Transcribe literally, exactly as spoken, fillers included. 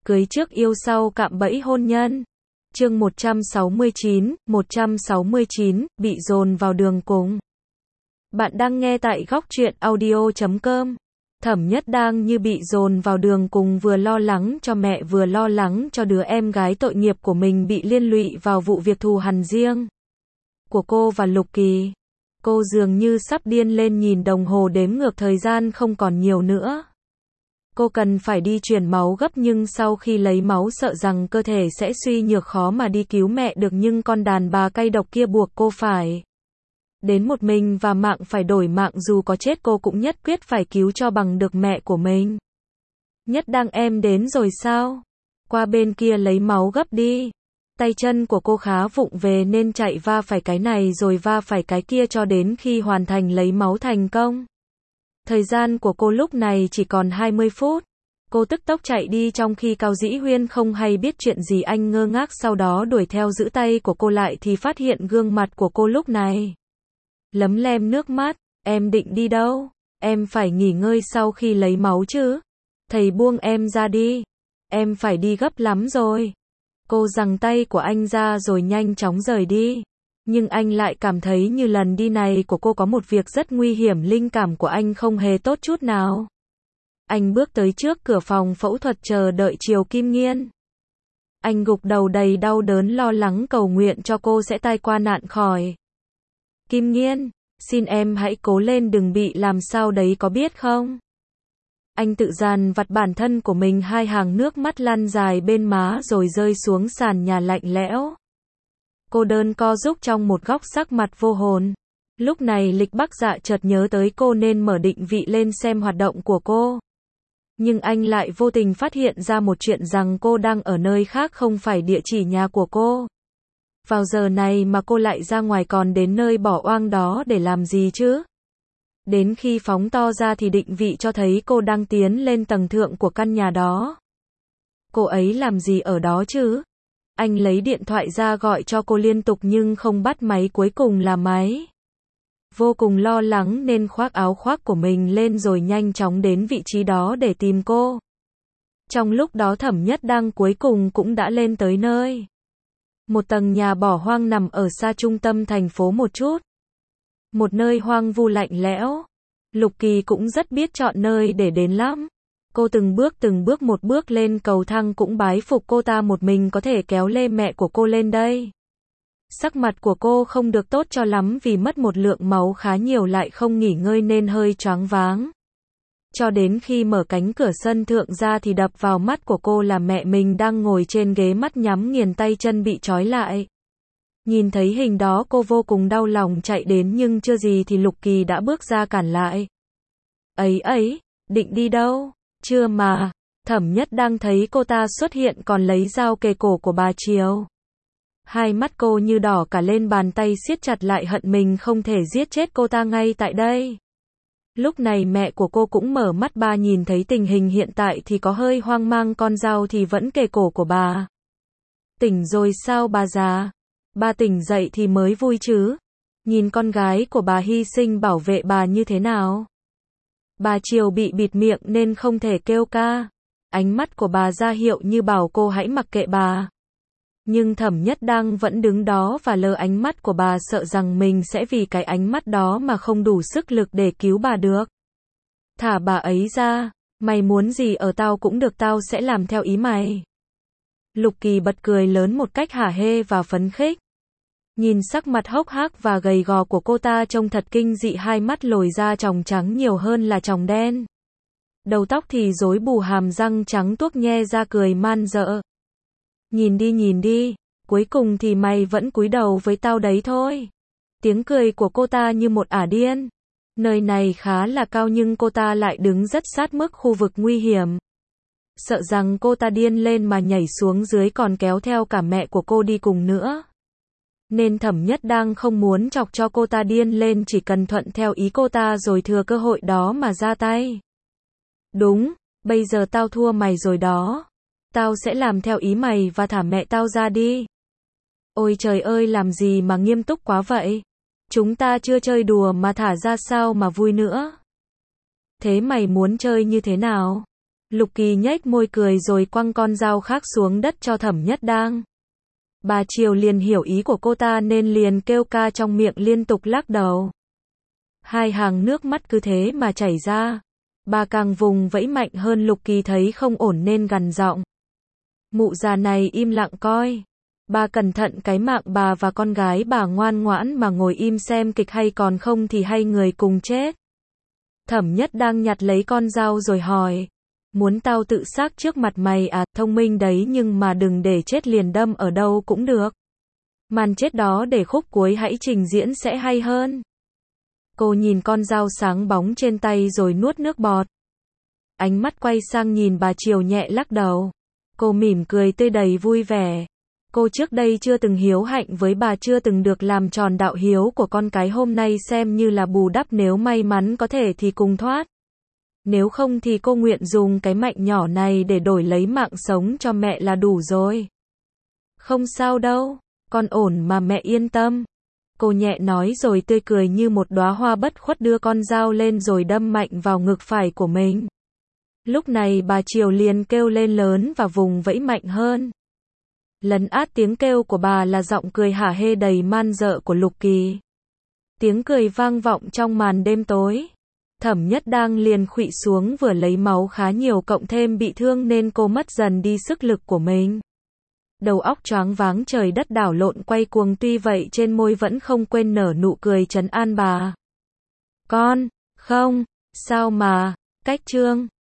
Cưới trước yêu sau cạm bẫy hôn nhân. Chương một trăm sáu mươi chín, một trăm sáu mươi chín, bị dồn vào đường cùng. Bạn đang nghe tại góc truyện audio chấm com. Thẩm Nhất đang như bị dồn vào đường cùng, vừa lo lắng cho mẹ vừa lo lắng cho đứa em gái tội nghiệp của mình bị liên lụy vào vụ việc thù hằn riêng của cô và Lục Kỳ. Cô dường như sắp điên lên, nhìn đồng hồ đếm ngược thời gian không còn nhiều nữa. Cô cần phải đi truyền máu gấp, nhưng sau khi lấy máu sợ rằng cơ thể sẽ suy nhược, khó mà đi cứu mẹ được, nhưng con đàn bà cay độc kia buộc cô phải đến một mình và mạng phải đổi mạng, dù có chết cô cũng nhất quyết phải cứu cho bằng được mẹ của mình. Nhất đang em đến rồi sao? Qua bên kia lấy máu gấp đi. Tay chân của cô khá vụng về nên chạy va phải cái này rồi va phải cái kia cho đến khi hoàn thành lấy máu thành công. Thời gian của cô lúc này chỉ còn hai mươi phút. Cô tức tốc chạy đi trong khi Cao Dĩ Huyên không hay biết chuyện gì. Anh ngơ ngác sau đó đuổi theo giữ tay của cô lại thì phát hiện gương mặt của cô lúc này lấm lem nước mắt. Em định đi đâu? Em phải nghỉ ngơi sau khi lấy máu chứ. Thầy buông em ra đi. Em phải đi gấp lắm rồi. Cô giằng tay của anh ra rồi nhanh chóng rời đi. Nhưng anh lại cảm thấy như lần đi này của cô có một việc rất nguy hiểm. Linh cảm của anh không hề tốt chút nào. Anh bước tới trước cửa phòng phẫu thuật chờ đợi Triều Kim Nghiên. Anh gục đầu đầy đau đớn lo lắng cầu nguyện cho cô sẽ tai qua nạn khỏi. Kim Nghiên, xin em hãy cố lên, đừng bị làm sao đấy có biết không? Anh tự dằn vặt bản thân của mình, hai hàng nước mắt lăn dài bên má rồi rơi xuống sàn nhà lạnh lẽo. Cô đơn co rúc trong một góc, sắc mặt vô hồn. Lúc này Lịch Bắc Dạ chợt nhớ tới cô nên mở định vị lên xem hoạt động của cô. Nhưng anh lại vô tình phát hiện ra một chuyện, rằng cô đang ở nơi khác không phải địa chỉ nhà của cô. Vào giờ này mà cô lại ra ngoài, còn đến nơi bỏ oang đó để làm gì chứ? Đến khi phóng to ra thì định vị cho thấy cô đang tiến lên tầng thượng của căn nhà đó. Cô ấy làm gì ở đó chứ? Anh lấy điện thoại ra gọi cho cô liên tục nhưng không bắt máy, cuối cùng là máy. Vô cùng lo lắng nên khoác áo khoác của mình lên rồi nhanh chóng đến vị trí đó để tìm cô. Trong lúc đó Thẩm Nhất đang cuối cùng cũng đã lên tới nơi. Một tầng nhà bỏ hoang nằm ở xa trung tâm thành phố một chút. Một nơi hoang vu lạnh lẽo. Lục Kỳ cũng rất biết chọn nơi để đến lắm. Cô từng bước từng bước một bước lên cầu thang, cũng bái phục cô ta một mình có thể kéo lê mẹ của cô lên đây. Sắc mặt của cô không được tốt cho lắm vì mất một lượng máu khá nhiều, lại không nghỉ ngơi nên hơi choáng váng. Cho đến khi mở cánh cửa sân thượng ra thì đập vào mắt của cô là mẹ mình đang ngồi trên ghế, mắt nhắm nghiền, tay chân bị trói lại. Nhìn thấy hình đó cô vô cùng đau lòng, chạy đến nhưng chưa gì thì Lục Kỳ đã bước ra cản lại. Ấy ấy, định đi đâu? Chưa mà. Thẩm Nhất đang thấy cô ta xuất hiện còn lấy dao kề cổ của bà Triều. Hai mắt cô như đỏ cả lên, bàn tay siết chặt lại, hận mình không thể giết chết cô ta ngay tại đây. Lúc này mẹ của cô cũng mở mắt, bà nhìn thấy tình hình hiện tại thì có hơi hoang mang, con dao thì vẫn kề cổ của bà. Tỉnh rồi sao bà già? Bà tỉnh dậy thì mới vui chứ. Nhìn con gái của bà hy sinh bảo vệ bà như thế nào. Bà Triều bị bịt miệng nên không thể kêu ca. Ánh mắt của bà ra hiệu như bảo cô hãy mặc kệ bà. Nhưng Thẩm Nhất đang vẫn đứng đó và lơ ánh mắt của bà, sợ rằng mình sẽ vì cái ánh mắt đó mà không đủ sức lực để cứu bà được. Thả bà ấy ra, mày muốn gì ở tao cũng được, tao sẽ làm theo ý mày. Lục Kỳ bật cười lớn một cách hả hê và phấn khích. Nhìn sắc mặt hốc hác và gầy gò của cô ta trông thật kinh dị, hai mắt lồi ra tròng trắng nhiều hơn là tròng đen. Đầu tóc thì rối bù, hàm răng trắng tuốc nhe ra cười man dợ. Nhìn đi nhìn đi, cuối cùng thì mày vẫn cúi đầu với tao đấy thôi. Tiếng cười của cô ta như một ả điên. Nơi này khá là cao nhưng cô ta lại đứng rất sát mức khu vực nguy hiểm. Sợ rằng cô ta điên lên mà nhảy xuống dưới còn kéo theo cả mẹ của cô đi cùng nữa. Nên Thẩm Nhất đang không muốn chọc cho cô ta điên lên, chỉ cần thuận theo ý cô ta rồi thừa cơ hội đó mà ra tay. Đúng, bây giờ tao thua mày rồi đó. Tao sẽ làm theo ý mày và thả mẹ tao ra đi. Ôi trời ơi, làm gì mà nghiêm túc quá vậy? Chúng ta chưa chơi đùa mà thả ra sao mà vui nữa? Thế mày muốn chơi như thế nào? Lục Kỳ nhếch môi cười rồi quăng con dao khác xuống đất cho Thẩm Nhất Đang. Bà Triều liền hiểu ý của cô ta nên liền kêu ca trong miệng liên tục lắc đầu. Hai hàng nước mắt cứ thế mà chảy ra. Bà càng vùng vẫy mạnh hơn. Lục Kỳ thấy không ổn nên gằn giọng. Mụ già này im lặng coi. Bà cẩn thận cái mạng bà và con gái bà ngoan ngoãn mà ngồi im xem kịch hay còn không thì hai người cùng chết. Thẩm Nhất Đang nhặt lấy con dao rồi hỏi. Muốn tao tự xác trước mặt mày à? Thông minh đấy nhưng mà đừng để chết liền, đâm ở đâu cũng được. Màn chết đó để khúc cuối hãy trình diễn sẽ hay hơn. Cô nhìn con dao sáng bóng trên tay rồi nuốt nước bọt. Ánh mắt quay sang nhìn bà Triều nhẹ lắc đầu. Cô mỉm cười tươi đầy vui vẻ. Cô trước đây chưa từng hiếu hạnh với bà, chưa từng được làm tròn đạo hiếu của con cái, hôm nay xem như là bù đắp, nếu may mắn có thể thì cùng thoát. Nếu không thì cô nguyện dùng cái mạnh nhỏ này để đổi lấy mạng sống cho mẹ là đủ rồi. Không sao đâu, con ổn mà mẹ yên tâm. Cô nhẹ nói rồi tươi cười như một đóa hoa bất khuất đưa con dao lên rồi đâm mạnh vào ngực phải của mình. Lúc này bà Triều liền kêu lên lớn và vùng vẫy mạnh hơn. Lấn át tiếng kêu của bà là giọng cười hả hê đầy man dợ của Lục Kỳ. Tiếng cười vang vọng trong màn đêm tối. Thẩm Nhất Đang liền khuỵu xuống, vừa lấy máu khá nhiều cộng thêm bị thương nên cô mất dần đi sức lực của mình. Đầu óc choáng váng, trời đất đảo lộn quay cuồng, tuy vậy trên môi vẫn không quên nở nụ cười trấn an bà. Con, không, sao mà, cách Trương.